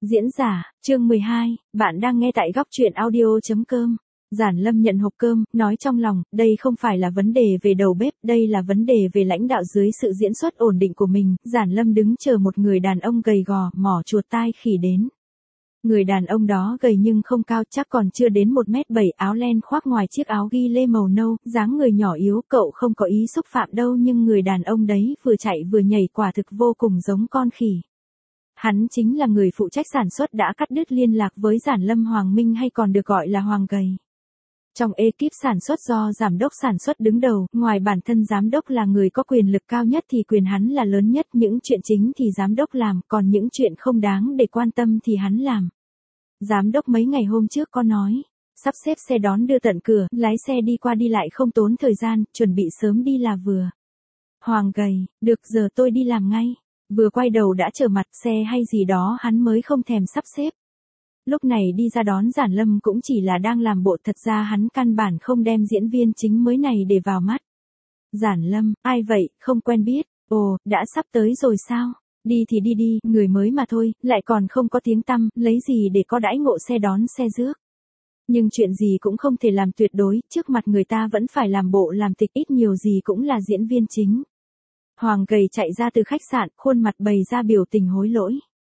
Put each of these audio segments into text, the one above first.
Diễn giả, chương 12, bạn đang nghe tại góc truyện audio.com. Giản Lâm nhận hộp cơm, nói trong lòng, đây không phải là vấn đề về đầu bếp, đây là vấn đề về lãnh đạo dưới sự diễn xuất ổn định của mình. Giản Lâm đứng chờ một người đàn ông gầy gò, mỏ chuột tai khỉ đến. Người đàn ông đó gầy nhưng không cao, chắc còn chưa đến 1m7, áo len khoác ngoài chiếc áo ghi lê màu nâu, dáng người nhỏ yếu. Cậu không có ý xúc phạm đâu, nhưng người đàn ông đấy vừa chạy vừa nhảy quả thực vô cùng giống con khỉ. Hắn chính là người phụ trách sản xuất đã cắt đứt liên lạc với Giản Lâm, Hoàng Minh, hay còn được gọi là Hoàng Gầy. Trong ekip sản xuất do giám đốc sản xuất đứng đầu, ngoài bản thân giám đốc là người có quyền lực cao nhất thì quyền hắn là lớn nhất, những chuyện chính thì giám đốc làm, còn những chuyện không đáng để quan tâm thì hắn làm. Giám đốc mấy ngày hôm trước có nói, sắp xếp xe đón đưa tận cửa, lái xe đi qua đi lại không tốn thời gian, chuẩn bị sớm đi là vừa. Hoàng Gầy, được, giờ tôi đi làm ngay. Vừa quay đầu đã trở mặt, xe hay gì đó hắn mới không thèm sắp xếp. Lúc này đi ra đón Giản Lâm cũng chỉ là đang làm bộ, thật ra hắn căn bản không đem diễn viên chính mới này để vào mắt. Giản Lâm, ai vậy, không quen biết, ồ, đã sắp tới rồi sao? Đi thì đi đi, người mới mà thôi, lại còn không có tiếng tăm, lấy gì để có đãi ngộ xe đón xe rước. Nhưng chuyện gì cũng không thể làm tuyệt đối, trước mặt người ta vẫn phải làm bộ làm tịch, ít nhiều gì cũng là diễn viên chính. Hoàng Gầy chạy ra từ khách sạn, khuôn mặt bày ra biểu tình hối lỗi.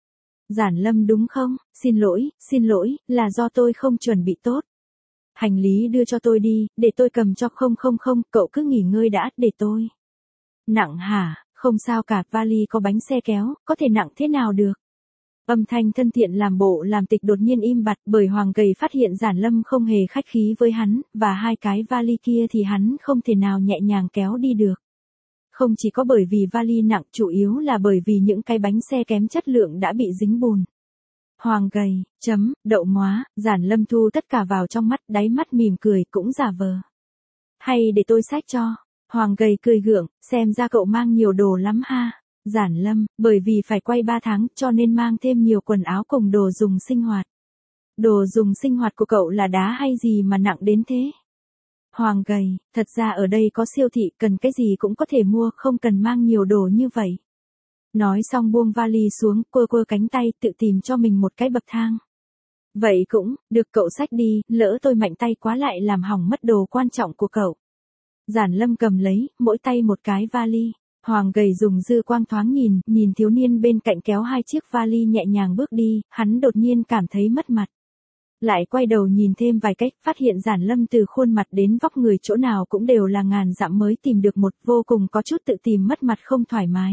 Giản Lâm đúng không? Xin lỗi, là do tôi không chuẩn bị tốt. Hành lý đưa cho tôi đi, để tôi cầm cho. Không, cậu cứ nghỉ ngơi đã, để tôi. Nặng hả? Không sao cả, vali có bánh xe kéo, có thể nặng thế nào được. Âm thanh thân thiện làm bộ làm tịch đột nhiên im bặt, bởi Hoàng Gầy phát hiện Giản Lâm không hề khách khí với hắn, và hai cái vali kia thì hắn không thể nào nhẹ nhàng kéo đi được. Không chỉ có bởi vì vali nặng, chủ yếu là bởi vì những cái bánh xe kém chất lượng đã bị dính bùn. Hoàng Gầy, đậu móa, Giản Lâm thu tất cả vào trong mắt, đáy mắt mỉm cười, cũng giả vờ. Hay để tôi xách cho. Hoàng Gầy cười gượng, xem ra cậu mang nhiều đồ lắm ha. Giản Lâm, bởi vì phải quay 3 tháng cho nên mang thêm nhiều quần áo cùng đồ dùng sinh hoạt. Đồ dùng sinh hoạt của cậu là đá hay gì mà nặng đến thế? Hoàng Gầy, thật ra ở đây có siêu thị, cần cái gì cũng có thể mua, không cần mang nhiều đồ như vậy. Nói xong buông vali xuống, quơ cánh tay, tự tìm cho mình một cái bậc thang. Vậy cũng, được, cậu xách đi, lỡ tôi mạnh tay quá lại làm hỏng mất đồ quan trọng của cậu. Giản Lâm cầm lấy, mỗi tay một cái vali. Hoàng Gầy dùng dư quang thoáng nhìn thiếu niên bên cạnh kéo hai chiếc vali nhẹ nhàng bước đi, hắn đột nhiên cảm thấy mất mặt. Lại quay đầu nhìn thêm vài cách, phát hiện Giản Lâm từ khuôn mặt đến vóc người chỗ nào cũng đều là ngàn dặm mới tìm được một, vô cùng có chút tự tìm mất mặt, không thoải mái.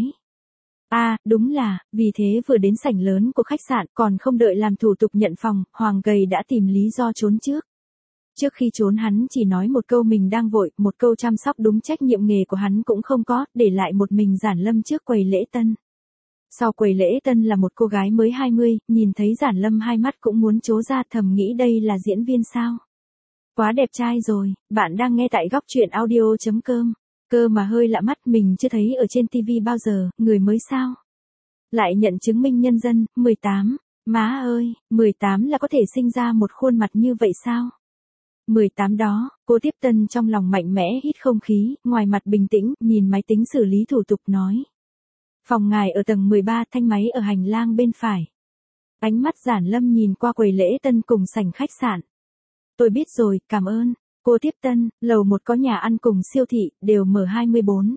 Đúng là, vì thế vừa đến sảnh lớn của khách sạn, còn không đợi làm thủ tục nhận phòng, Hoàng Gầy đã tìm lý do trốn trước. Trước khi trốn hắn chỉ nói một câu mình đang vội, một câu chăm sóc đúng trách nhiệm nghề của hắn cũng không có, để lại một mình Giản Lâm trước quầy lễ tân. Sau quầy lễ tân là một cô gái mới 20, nhìn thấy Giản Lâm hai mắt cũng muốn trố ra, thầm nghĩ đây là diễn viên sao? Quá đẹp trai rồi, bạn đang nghe tại góc truyện audio.com. Cơ mà hơi lạ mắt, mình chưa thấy ở trên TV bao giờ, người mới sao? Lại nhận chứng minh nhân dân, 18, má ơi, 18 là có thể sinh ra một khuôn mặt như vậy sao? 18 đó, cô tiếp tân trong lòng mạnh mẽ hít không khí, ngoài mặt bình tĩnh, nhìn máy tính xử lý thủ tục nói. Phòng ngài ở tầng 13, thanh máy ở hành lang bên phải. Ánh mắt Giản Lâm nhìn qua quầy lễ tân cùng sảnh khách sạn. Tôi biết rồi, cảm ơn. Cô tiếp tân, lầu 1 có nhà ăn cùng siêu thị, đều mở 24.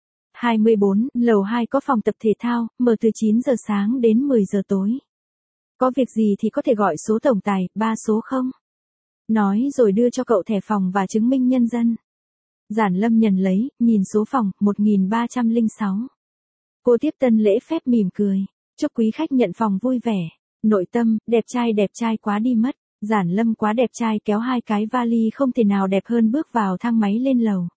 24, lầu 2 có phòng tập thể thao, mở từ 9 giờ sáng đến 10 giờ tối. Có việc gì thì có thể gọi số tổng tài, 3 số không? Nói rồi đưa cho cậu thẻ phòng và chứng minh nhân dân. Giản Lâm nhận lấy, nhìn số phòng, 1306. Cô tiếp tân lễ phép mỉm cười. Chúc quý khách nhận phòng vui vẻ. Nội tâm, đẹp trai quá đi mất. Giản Lâm quá đẹp trai, kéo hai cái vali không thể nào đẹp hơn, bước vào thang máy lên lầu.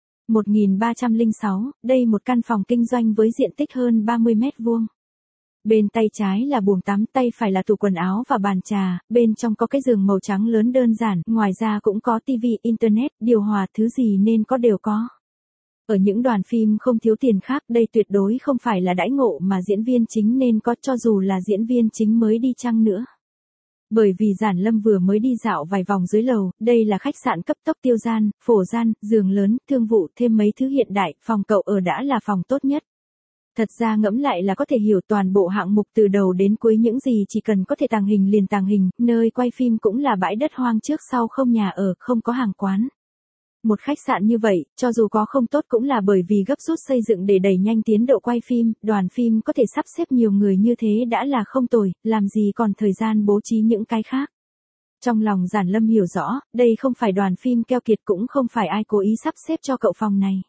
1306, đây một căn phòng kinh doanh với diện tích hơn 30 mét vuông. Bên tay trái là buồng tắm, tay phải là tủ quần áo và bàn trà, bên trong có cái giường màu trắng lớn đơn giản, ngoài ra cũng có tivi, internet, điều hòa, thứ gì nên có đều có. Ở những đoàn phim không thiếu tiền khác, đây tuyệt đối không phải là đãi ngộ mà diễn viên chính nên có, cho dù là diễn viên chính mới đi chăng nữa. Bởi vì Giản Lâm vừa mới đi dạo vài vòng dưới lầu, đây là khách sạn cấp tốc, tiêu gian, phổ gian, giường lớn, thương vụ, thêm mấy thứ hiện đại, phòng cậu ở đã là phòng tốt nhất. Thật ra ngẫm lại là có thể hiểu toàn bộ hạng mục từ đầu đến cuối, những gì chỉ cần có thể tàng hình liền tàng hình, nơi quay phim cũng là bãi đất hoang trước sau không nhà ở, không có hàng quán. Một khách sạn như vậy, cho dù có không tốt cũng là bởi vì gấp rút xây dựng để đẩy nhanh tiến độ quay phim, đoàn phim có thể sắp xếp nhiều người như thế đã là không tồi, làm gì còn thời gian bố trí những cái khác. Trong lòng Giản Lâm hiểu rõ, đây không phải đoàn phim keo kiệt, cũng không phải ai cố ý sắp xếp cho cậu phòng này.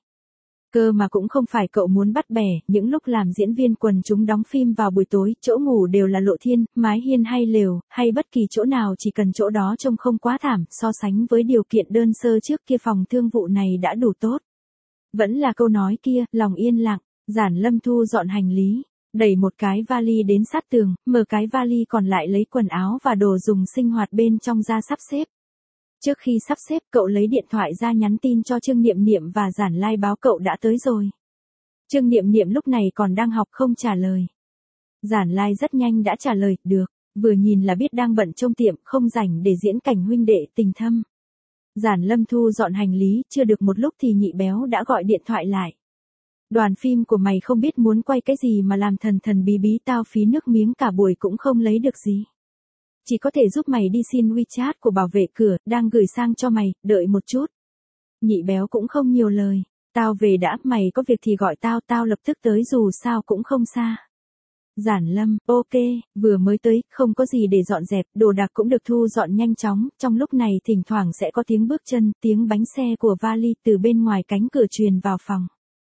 Cơ mà cũng không phải cậu muốn bắt bẻ, những lúc làm diễn viên quần chúng đóng phim vào buổi tối, chỗ ngủ đều là lộ thiên, mái hiên hay lều, hay bất kỳ chỗ nào chỉ cần chỗ đó trông không quá thảm, so sánh với điều kiện đơn sơ trước kia phòng thương vụ này đã đủ tốt. Vẫn là câu nói kia, lòng yên lặng, Giản Lâm thu dọn hành lý, đẩy một cái vali đến sát tường, mở cái vali còn lại lấy quần áo và đồ dùng sinh hoạt bên trong ra sắp xếp. Trước khi sắp xếp, cậu lấy điện thoại ra nhắn tin cho Trương Niệm Niệm và Giản Lai báo cậu đã tới rồi. Trương Niệm Niệm lúc này còn đang học không trả lời. Giản Lai rất nhanh đã trả lời, được, vừa nhìn là biết đang bận trông tiệm, không rảnh để diễn cảnh huynh đệ tình thâm. Giản Lâm thu dọn hành lý, chưa được một lúc thì Nhị Béo đã gọi điện thoại lại. Đoàn phim của mày không biết muốn quay cái gì mà làm thần thần bí bí, tao phí nước miếng cả buổi cũng không lấy được gì. Chỉ có thể giúp mày đi xin WeChat của bảo vệ cửa, đang gửi sang cho mày, đợi một chút. Nhị Béo cũng không nhiều lời, tao về đã, mày có việc thì gọi tao, tao lập tức tới dù sao cũng không xa. Giản Lâm, ok, vừa mới tới, không có gì để dọn dẹp, đồ đạc cũng được thu dọn nhanh chóng, trong lúc này thỉnh thoảng sẽ có tiếng bước chân, tiếng bánh xe của vali từ bên ngoài cánh cửa truyền vào phòng.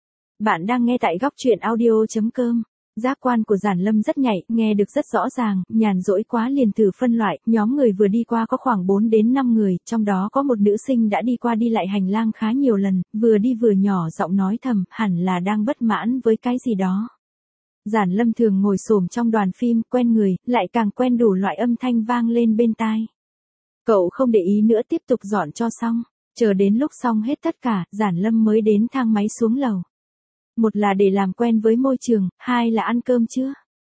Bạn đang nghe tại góc truyện audio.com. Giác quan của Giản Lâm rất nhạy, nghe được rất rõ ràng, nhàn rỗi quá liền thử phân loại, nhóm người vừa đi qua có khoảng 4 đến 5 người, trong đó có một nữ sinh đã đi qua đi lại hành lang khá nhiều lần, vừa đi vừa nhỏ giọng nói thầm, hẳn là đang bất mãn với cái gì đó. Giản Lâm thường ngồi xổm trong đoàn phim, quen người, lại càng quen đủ loại âm thanh vang lên bên tai. Cậu không để ý nữa, tiếp tục dọn cho xong, chờ đến lúc xong hết tất cả, Giản Lâm mới đến thang máy xuống lầu. Một là để làm quen với môi trường, hai là ăn cơm trưa.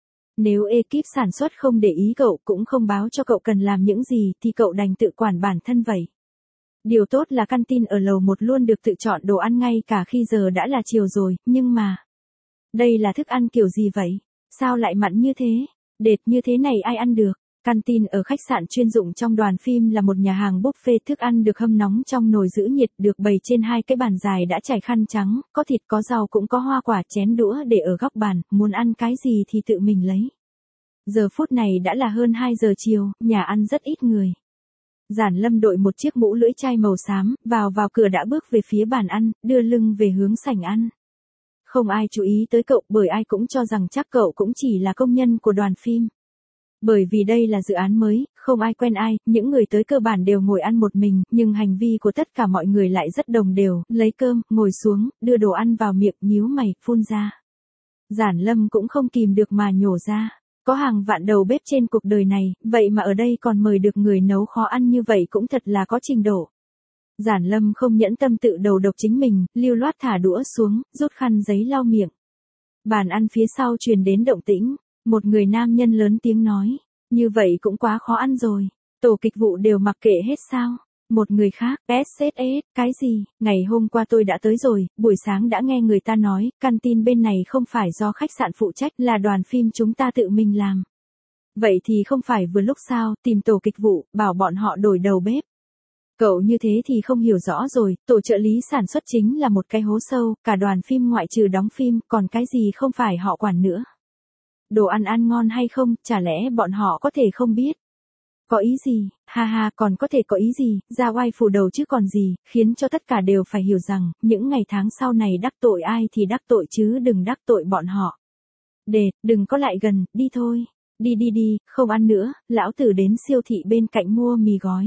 Nếu ekip sản xuất không để ý cậu, cũng không báo cho cậu cần làm những gì, thì cậu đành tự quản bản thân vậy. Điều tốt là căn tin ở lầu 1 luôn được tự chọn đồ ăn ngay cả khi giờ đã là chiều rồi, nhưng mà... Đây là thức ăn kiểu gì vậy? Sao lại mặn như thế? Đệt như thế này ai ăn được? Canteen ở khách sạn chuyên dụng trong đoàn phim là một nhà hàng buffet, thức ăn được hâm nóng trong nồi giữ nhiệt, được bày trên hai cái bàn dài đã trải khăn trắng, có thịt có rau cũng có hoa quả, chén đũa để ở góc bàn, muốn ăn cái gì thì tự mình lấy. Giờ phút này đã là hơn 2 giờ chiều, nhà ăn rất ít người. Giản Lâm đội một chiếc mũ lưỡi chai màu xám, vào cửa đã bước về phía bàn ăn, đưa lưng về hướng sảnh ăn. Không ai chú ý tới cậu, bởi ai cũng cho rằng chắc cậu cũng chỉ là công nhân của đoàn phim. Bởi vì đây là dự án mới, không ai quen ai, những người tới cơ bản đều ngồi ăn một mình, nhưng hành vi của tất cả mọi người lại rất đồng đều, lấy cơm, ngồi xuống, đưa đồ ăn vào miệng, nhíu mày, phun ra. Giản Lâm cũng không kìm được mà nhổ ra. Có hàng vạn đầu bếp trên cuộc đời này, vậy mà ở đây còn mời được người nấu khó ăn như vậy cũng thật là có trình độ. Giản Lâm không nhẫn tâm tự đầu độc chính mình, lưu loát thả đũa xuống, rút khăn giấy lau miệng. Bàn ăn phía sau truyền đến động tĩnh, một người nam nhân lớn tiếng nói, như vậy cũng quá khó ăn rồi, tổ kịch vụ đều mặc kệ hết sao? Một người khác, SSS, cái gì, ngày hôm qua tôi đã tới rồi, buổi sáng đã nghe người ta nói, canteen bên này không phải do khách sạn phụ trách, là đoàn phim chúng ta tự mình làm. Vậy thì không phải vừa lúc sao, tìm tổ kịch vụ, bảo bọn họ đổi đầu bếp. Cậu như thế thì không hiểu rõ rồi, tổ trợ lý sản xuất chính là một cái hố sâu, cả đoàn phim ngoại trừ đóng phim, còn cái gì không phải họ quản nữa. Đồ ăn ăn ngon hay không, chả lẽ bọn họ có thể không biết? Có ý gì, ha ha, còn có thể có ý gì, ra oai phủ đầu chứ còn gì, khiến cho tất cả đều phải hiểu rằng, những ngày tháng sau này đắc tội ai thì đắc tội chứ đừng đắc tội bọn họ. Đừng có lại gần, đi thôi, đi, không ăn nữa, lão tử đến siêu thị bên cạnh mua mì gói.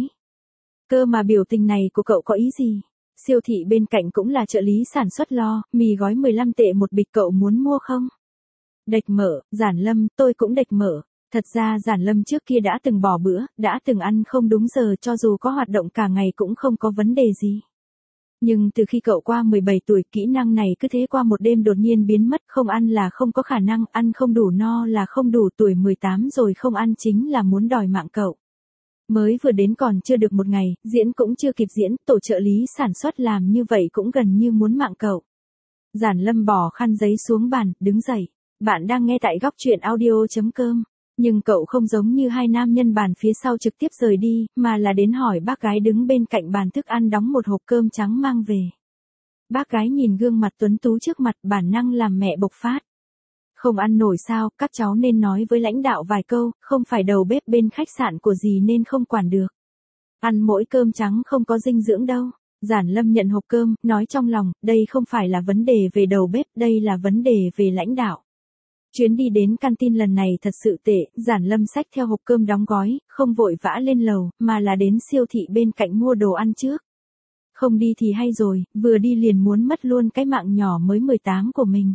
Cơ mà biểu tình này của cậu có ý gì? Siêu thị bên cạnh cũng là trợ lý sản xuất lo, mì gói 15 tệ một bịch, cậu muốn mua không? Đệch mở, Giản Lâm, tôi cũng đệch mở. Thật ra Giản Lâm trước kia đã từng bỏ bữa, đã từng ăn không đúng giờ, cho dù có hoạt động cả ngày cũng không có vấn đề gì. Nhưng từ khi cậu qua 17 tuổi, kỹ năng này cứ thế qua một đêm đột nhiên biến mất, không ăn là không có khả năng, ăn không đủ no là không đủ, tuổi 18 rồi không ăn chính là muốn đòi mạng cậu. Mới vừa đến còn chưa được một ngày, diễn cũng chưa kịp diễn, tổ trợ lý sản xuất làm như vậy cũng gần như muốn mạng cậu. Giản Lâm bỏ khăn giấy xuống bàn, đứng dậy. Bạn đang nghe tại góc truyện audio.com. Nhưng cậu không giống như hai nam nhân bàn phía sau trực tiếp rời đi, mà là đến hỏi bác gái đứng bên cạnh bàn thức ăn đóng một hộp cơm trắng mang về. Bác gái nhìn gương mặt tuấn tú trước mặt, bản năng làm mẹ bộc phát. Không ăn nổi sao, các cháu nên nói với lãnh đạo vài câu, không phải đầu bếp bên khách sạn của gì nên không quản được. Ăn mỗi cơm trắng không có dinh dưỡng đâu. Giản Lâm nhận hộp cơm, nói trong lòng, đây không phải là vấn đề về đầu bếp, đây là vấn đề về lãnh đạo. Chuyến đi đến canteen lần này thật sự tệ, Giản Lâm xách theo hộp cơm đóng gói, không vội vã lên lầu, mà là đến siêu thị bên cạnh mua đồ ăn trước. Không đi thì hay rồi, vừa đi liền muốn mất luôn cái mạng nhỏ mới 18 của mình.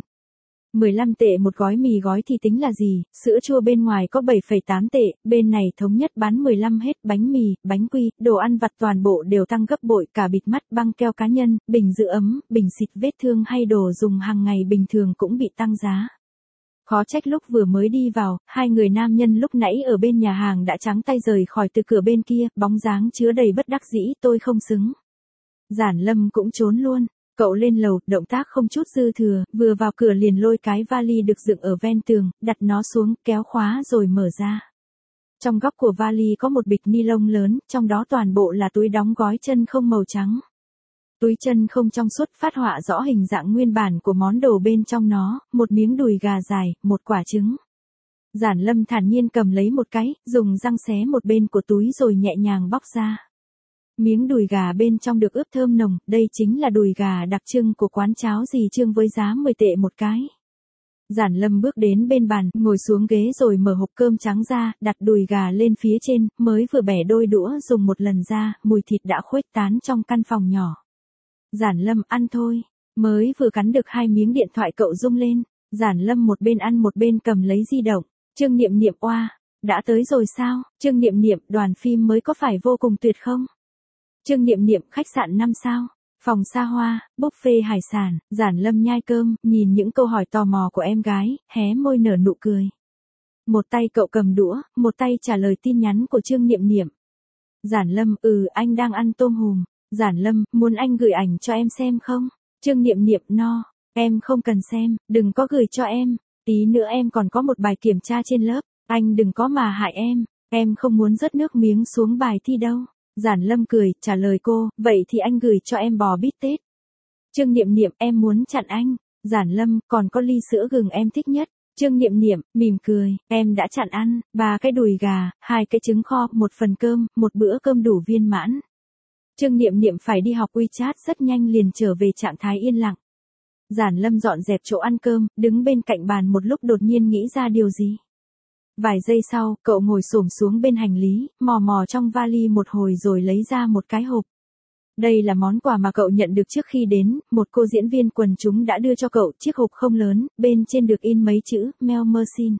15 tệ một gói mì gói thì tính là gì, sữa chua bên ngoài có 7,8 tệ, bên này thống nhất bán 15 hết, bánh mì, bánh quy, đồ ăn vặt toàn bộ đều tăng gấp bội, cả bịt mắt, băng keo cá nhân, bình giữ ấm, bình xịt vết thương hay đồ dùng hàng ngày bình thường cũng bị tăng giá. Khó trách lúc vừa mới đi vào, hai người nam nhân lúc nãy ở bên nhà hàng đã trắng tay rời khỏi từ cửa bên kia, bóng dáng chứa đầy bất đắc dĩ, tôi không xứng. Giản Lâm cũng trốn luôn. Cậu lên lầu, động tác không chút dư thừa, vừa vào cửa liền lôi cái vali được dựng ở ven tường, đặt nó xuống, kéo khóa rồi mở ra. Trong góc của vali có một bịch ni lông lớn, trong đó toàn bộ là túi đóng gói chân không màu trắng. Túi chân không trong suốt phát họa rõ hình dạng nguyên bản của món đồ bên trong nó, một miếng đùi gà dài, một quả trứng. Giản Lâm thản nhiên cầm lấy một cái, dùng răng xé một bên của túi rồi nhẹ nhàng bóc ra. Miếng đùi gà bên trong được ướp thơm nồng, đây chính là đùi gà đặc trưng của quán cháo dì Trương với giá 10 tệ một cái. Giản Lâm bước đến bên bàn, ngồi xuống ghế rồi mở hộp cơm trắng ra, đặt đùi gà lên phía trên, mới vừa bẻ đôi đũa dùng một lần ra, mùi thịt đã khuếch tán trong căn phòng nhỏ. Giản Lâm ăn thôi, mới vừa cắn được 2 miếng điện thoại cậu rung lên, Giản Lâm một bên ăn một bên cầm lấy di động, Trương Niệm Niệm oa, đã tới rồi sao, Trương Niệm Niệm đoàn phim mới có phải vô cùng tuyệt không? Trương Niệm Niệm khách sạn 5 sao, phòng xa hoa, buffet hải sản, Giản Lâm nhai cơm, nhìn những câu hỏi tò mò của em gái, hé môi nở nụ cười. Một tay cậu cầm đũa, một tay trả lời tin nhắn của Trương Niệm Niệm. Giản Lâm, anh đang ăn tôm hùm. Giản Lâm, muốn anh gửi ảnh cho em xem không? Trương Niệm Niệm, no, em không cần xem, đừng có gửi cho em, tí nữa em còn có một bài kiểm tra trên lớp, anh đừng có mà hại em không muốn rớt nước miếng xuống bài thi đâu. Giản Lâm cười, trả lời cô, vậy thì anh gửi cho em bò bít tết. Trương Niệm Niệm, em muốn chặn anh. Giản Lâm, còn có ly sữa gừng em thích nhất. Trương Niệm Niệm, mỉm cười, em đã chặn ăn, 3 cái đùi gà, 2 cái trứng kho, 1 phần cơm, một bữa cơm đủ viên mãn. Trương Niệm Niệm phải đi học WeChat rất nhanh liền trở về trạng thái yên lặng. Giản Lâm dọn dẹp chỗ ăn cơm, đứng bên cạnh bàn một lúc đột nhiên nghĩ ra điều gì. Vài giây sau, cậu ngồi xổm xuống bên hành lý, mò mò trong vali một hồi rồi lấy ra một cái hộp. Đây là món quà mà cậu nhận được trước khi đến, một cô diễn viên quần chúng đã đưa cho cậu, chiếc hộp không lớn, bên trên được in mấy chữ, Mel Mersin.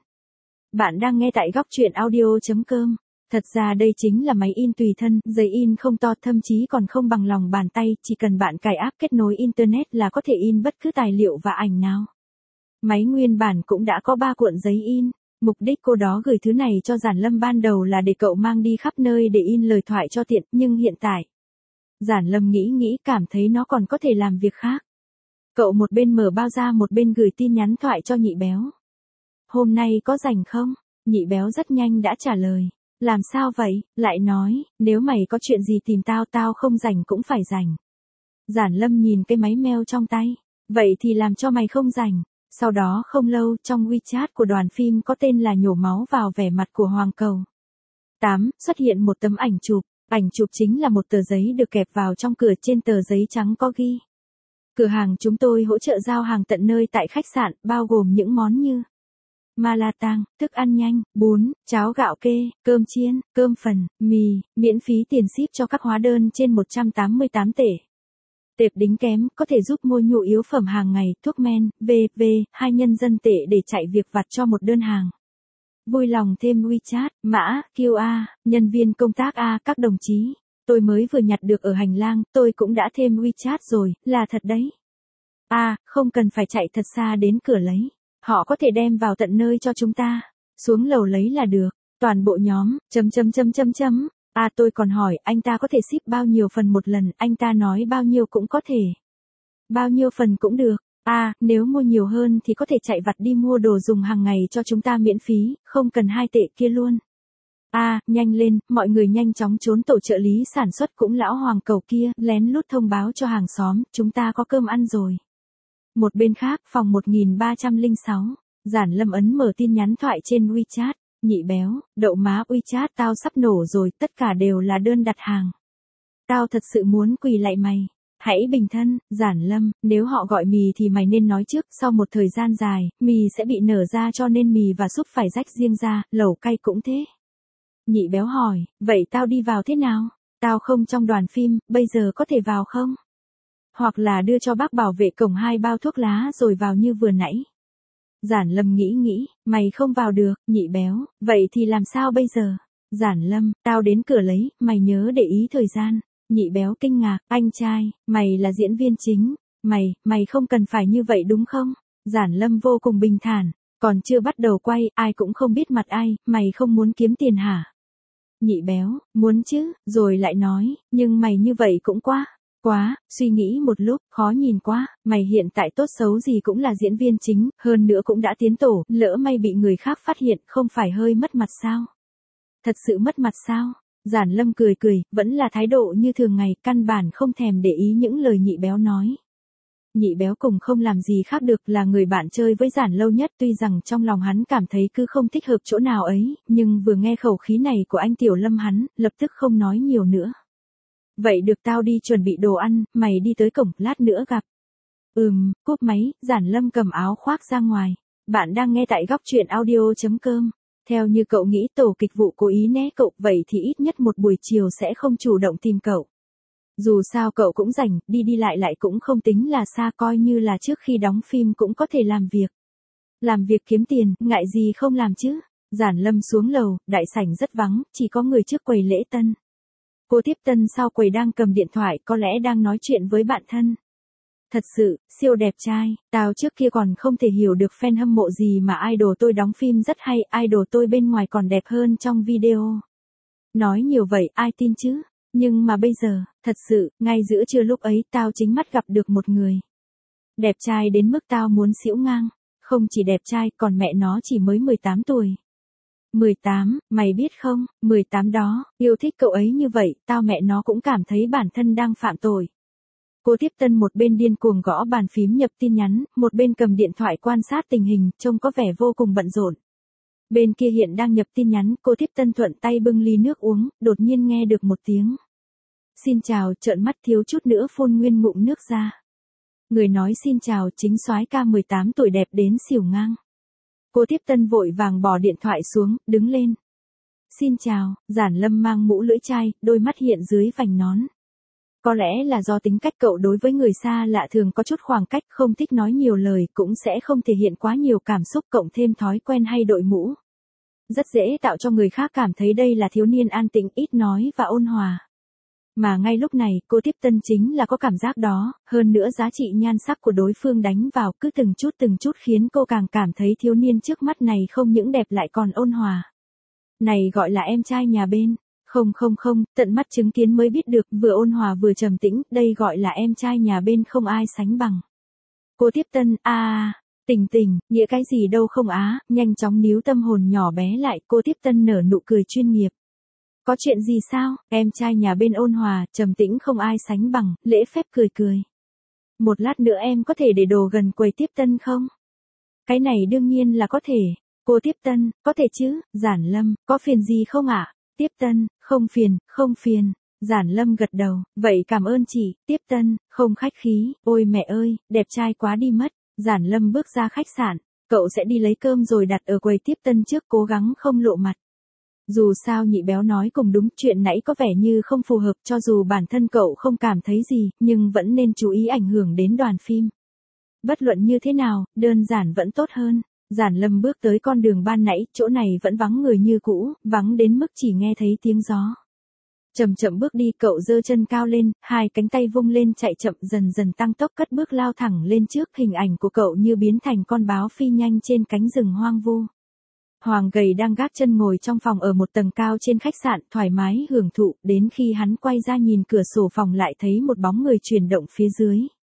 Bạn đang nghe tại góc truyện audio.com. Thật ra đây chính là máy in tùy thân, giấy in không to, thậm chí còn không bằng lòng bàn tay, chỉ cần bạn cài app kết nối internet là có thể in bất cứ tài liệu và ảnh nào. Máy nguyên bản cũng đã có 3 cuộn giấy in. Mục đích cô đó gửi thứ này cho Giản Lâm ban đầu là để cậu mang đi khắp nơi để in lời thoại cho tiện, nhưng hiện tại, Giản Lâm nghĩ cảm thấy nó còn có thể làm việc khác. Cậu một bên mở bao ra một bên gửi tin nhắn thoại cho Nhị Béo. Hôm nay có rảnh không? Nhị Béo rất nhanh đã trả lời. Làm sao vậy? Lại nói, nếu mày có chuyện gì tìm tao không rảnh cũng phải rảnh. Giản Lâm nhìn cái máy mail trong tay. Vậy thì làm cho mày không rảnh. Sau đó không lâu, trong WeChat của đoàn phim có tên là nhổ máu vào vẻ mặt của Hoàng Cầu. 8. Xuất hiện một tấm ảnh chụp. Ảnh chụp chính là một tờ giấy được kẹp vào trong cửa, trên tờ giấy trắng có ghi. Cửa hàng chúng tôi hỗ trợ giao hàng tận nơi tại khách sạn, bao gồm những món như Malatang, thức ăn nhanh, bún, cháo gạo kê, cơm chiên, cơm phần, mì, miễn phí tiền ship cho các hóa đơn trên 188 tệ. Tệp đính kém, có thể giúp mua nhu yếu phẩm hàng ngày, thuốc men, v.v. 2 nhân dân tệ để chạy việc vặt cho một đơn hàng. Vui lòng thêm WeChat, mã, QR, nhân viên công tác A, các đồng chí. Tôi mới vừa nhặt được ở hành lang, tôi cũng đã thêm WeChat rồi, là thật đấy. Không cần phải chạy thật xa đến cửa lấy. Họ có thể đem vào tận nơi cho chúng ta. Xuống lầu lấy là được. Toàn bộ nhóm, tôi còn hỏi anh ta có thể ship bao nhiêu phần một lần, anh ta nói bao nhiêu cũng có thể. Bao nhiêu phần cũng được. Nếu mua nhiều hơn thì có thể chạy vặt đi mua đồ dùng hàng ngày cho chúng ta miễn phí, không cần 2 tệ kia luôn. Nhanh lên, mọi người nhanh chóng trốn tổ trợ lý sản xuất cũng lão hoàng cầu kia, lén lút thông báo cho hàng xóm, chúng ta có cơm ăn rồi. Một bên khác, phòng 1306, Giản Lâm ấn mở tin nhắn thoại trên WeChat, nhị béo, đậu má WeChat tao sắp nổ rồi, tất cả đều là đơn đặt hàng. Tao thật sự muốn quỳ lại mày. Hãy bình thân, Giản Lâm, nếu họ gọi mì thì mày nên nói trước, sau một thời gian dài, mì sẽ bị nở ra cho nên mì và súp phải rách riêng ra, lẩu cay cũng thế. Nhị béo hỏi, vậy tao đi vào thế nào? Tao không trong đoàn phim, bây giờ có thể vào không? Hoặc là đưa cho bác bảo vệ cổng 2 bao thuốc lá rồi vào như vừa nãy. Giản Lâm nghĩ, mày không vào được, nhị béo, vậy thì làm sao bây giờ? Giản Lâm, tao đến cửa lấy, mày nhớ để ý thời gian. Nhị béo kinh ngạc, anh trai, mày là diễn viên chính, mày không cần phải như vậy đúng không? Giản Lâm vô cùng bình thản, còn chưa bắt đầu quay, ai cũng không biết mặt ai, mày không muốn kiếm tiền hả? Nhị béo, muốn chứ, rồi lại nói, nhưng mày như vậy cũng quá, suy nghĩ một lúc, khó nhìn quá, mày hiện tại tốt xấu gì cũng là diễn viên chính, hơn nữa cũng đã tiến tổ, lỡ may bị người khác phát hiện, không phải hơi mất mặt sao? Thật sự mất mặt sao? Giản Lâm cười, vẫn là thái độ như thường ngày, căn bản không thèm để ý những lời nhị béo nói. Nhị béo cùng không làm gì khác được là người bạn chơi với Giản lâu nhất, tuy rằng trong lòng hắn cảm thấy cứ không thích hợp chỗ nào ấy, nhưng vừa nghe khẩu khí này của anh Tiểu Lâm hắn, lập tức không nói nhiều nữa. Vậy được tao đi chuẩn bị đồ ăn, mày đi tới cổng, lát nữa gặp. Cúp máy, Giản Lâm cầm áo khoác ra ngoài. Bạn đang nghe tại góc truyện audio.com. Theo như cậu nghĩ tổ kịch vụ cố ý né cậu, vậy thì ít nhất một buổi chiều sẽ không chủ động tìm cậu. Dù sao cậu cũng rảnh, đi lại cũng không tính là xa, coi như là trước khi đóng phim cũng có thể làm việc. Làm việc kiếm tiền, ngại gì không làm chứ. Giản Lâm xuống lầu, đại sảnh rất vắng, chỉ có người trước quầy lễ tân. Cô tiếp tân sau quầy đang cầm điện thoại, có lẽ đang nói chuyện với bạn thân. Thật sự, siêu đẹp trai, tao trước kia còn không thể hiểu được fan hâm mộ gì mà idol tôi đóng phim rất hay, idol tôi bên ngoài còn đẹp hơn trong video. Nói nhiều vậy, ai tin chứ? Nhưng mà bây giờ, thật sự, ngay giữa trưa lúc ấy tao chính mắt gặp được một người. Đẹp trai đến mức tao muốn xỉu ngang. Không chỉ đẹp trai, còn mẹ nó chỉ mới 18 tuổi. 18, mày biết không, 18 đó, yêu thích cậu ấy như vậy, tao mẹ nó cũng cảm thấy bản thân đang phạm tội. Cô tiếp tân một bên điên cuồng gõ bàn phím nhập tin nhắn, một bên cầm điện thoại quan sát tình hình, trông có vẻ vô cùng bận rộn. Bên kia hiện đang nhập tin nhắn, cô tiếp tân thuận tay bưng ly nước uống, đột nhiên nghe được một tiếng. Xin chào, trợn mắt thiếu chút nữa phun nguyên ngụm nước ra. Người nói xin chào chính soái ca 18 tuổi đẹp đến xỉu ngang. Cô tiếp tân vội vàng bỏ điện thoại xuống, đứng lên. Xin chào, Giản Lâm mang mũ lưỡi chai, đôi mắt hiện dưới vành nón. Có lẽ là do tính cách cậu đối với người xa lạ thường có chút khoảng cách, không thích nói nhiều lời, cũng sẽ không thể hiện quá nhiều cảm xúc, cộng thêm thói quen hay đội mũ. Rất dễ tạo cho người khác cảm thấy đây là thiếu niên an tĩnh, ít nói và ôn hòa. Mà ngay lúc này, cô tiếp tân chính là có cảm giác đó, hơn nữa giá trị nhan sắc của đối phương đánh vào cứ từng chút khiến cô càng cảm thấy thiếu niên trước mắt này không những đẹp lại còn ôn hòa. Này gọi là em trai nhà bên. Không, tận mắt chứng kiến mới biết được, vừa ôn hòa vừa trầm tĩnh, đây gọi là em trai nhà bên không ai sánh bằng. Cô tiếp tân, tình, nghĩa cái gì đâu không nhanh chóng níu tâm hồn nhỏ bé lại, cô tiếp tân nở nụ cười chuyên nghiệp. Có chuyện gì sao, em trai nhà bên ôn hòa, trầm tĩnh không ai sánh bằng, lễ phép cười. Một lát nữa em có thể để đồ gần quầy tiếp tân không? Cái này đương nhiên là có thể. Cô tiếp tân, có thể chứ, Giản Lâm, có phiền gì không ạ? Tiếp tân, không phiền. Giản Lâm gật đầu, vậy cảm ơn chị. Tiếp tân, không khách khí, ôi mẹ ơi, đẹp trai quá đi mất. Giản Lâm bước ra khách sạn, cậu sẽ đi lấy cơm rồi đặt ở quầy tiếp tân trước, cố gắng không lộ mặt. Dù sao nhị béo nói cùng đúng, chuyện nãy có vẻ như không phù hợp, cho dù bản thân cậu không cảm thấy gì, nhưng vẫn nên chú ý ảnh hưởng đến đoàn phim. Bất luận như thế nào, đơn giản vẫn tốt hơn. Giản Lâm bước tới con đường ban nãy, chỗ này vẫn vắng người như cũ, vắng đến mức chỉ nghe thấy tiếng gió. Chậm bước đi, cậu giơ chân cao lên, hai cánh tay vung lên chạy chậm, dần tăng tốc cất bước lao thẳng lên trước, hình ảnh của cậu như biến thành con báo phi nhanh trên cánh rừng hoang vu. Hoàng gầy đang gác chân ngồi trong phòng ở một tầng cao trên khách sạn, thoải mái hưởng thụ, đến khi hắn quay ra nhìn cửa sổ phòng lại thấy một bóng người chuyển động phía dưới.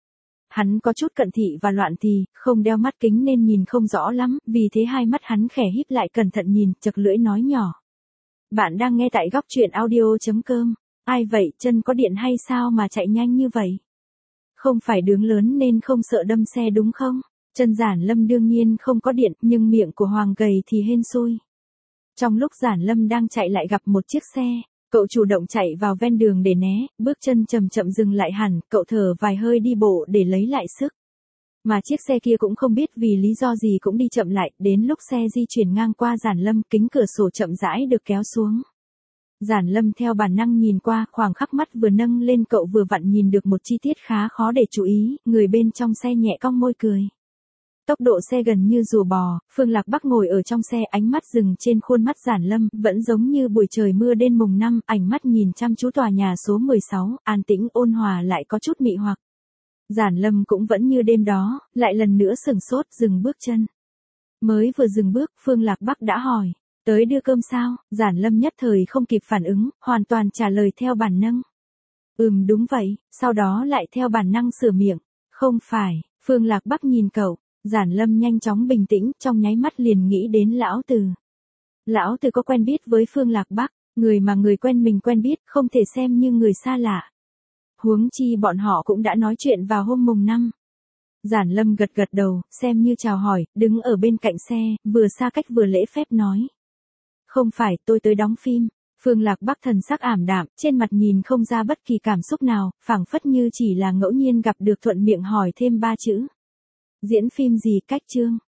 Hắn có chút cận thị và loạn thì, không đeo mắt kính nên nhìn không rõ lắm, vì thế hai mắt hắn khẽ híp lại cẩn thận nhìn, chật lưỡi nói nhỏ. Bạn đang nghe tại góc truyện audio.com. Ai vậy, chân có điện hay sao mà chạy nhanh như vậy? Không phải đứng lớn nên không sợ đâm xe đúng không? Chân Giản Lâm đương nhiên không có điện, nhưng miệng của Hoàng gầy thì hên xui. Trong lúc Giản Lâm đang chạy lại gặp một chiếc xe, cậu chủ động chạy vào ven đường để né, bước chân chậm chậm dừng lại hẳn, cậu thở vài hơi đi bộ để lấy lại sức. Mà chiếc xe kia cũng không biết vì lý do gì cũng đi chậm lại, đến lúc xe di chuyển ngang qua Giản Lâm, kính cửa sổ chậm rãi được kéo xuống. Giản Lâm theo bản năng nhìn qua, khoảng khắc mắt vừa nâng lên cậu vừa vặn nhìn được một chi tiết khá khó để chú ý, người bên trong xe nhẹ cong môi cười. Tốc độ xe gần như rùa bò, Phương Lạc Bắc ngồi ở trong xe, ánh mắt dừng trên khuôn mắt Giản Lâm, vẫn giống như buổi trời mưa đêm mùng 5, ánh mắt nhìn chăm chú tòa nhà số 16, an tĩnh ôn hòa lại có chút mị hoặc. Giản Lâm cũng vẫn như đêm đó, lại lần nữa sửng sốt dừng bước chân. Mới vừa dừng bước, Phương Lạc Bắc đã hỏi, tới đưa cơm sao? Giản Lâm nhất thời không kịp phản ứng, hoàn toàn trả lời theo bản năng. Đúng vậy, sau đó lại theo bản năng sửa miệng, không phải. Phương Lạc Bắc nhìn cậu. Giản Lâm nhanh chóng bình tĩnh, trong nháy mắt liền nghĩ đến Lão Từ. Lão Từ có quen biết với Phương Lạc Bắc, người mà người quen mình quen biết, không thể xem như người xa lạ. Huống chi bọn họ cũng đã nói chuyện vào hôm mùng 5. Giản Lâm gật gật đầu, xem như chào hỏi, đứng ở bên cạnh xe, vừa xa cách vừa lễ phép nói. Không phải, tôi tới đóng phim. Phương Lạc Bắc thần sắc ảm đạm, trên mặt nhìn không ra bất kỳ cảm xúc nào, phảng phất như chỉ là ngẫu nhiên gặp được thuận miệng hỏi thêm 3 chữ. Diễn phim gì, cách chương?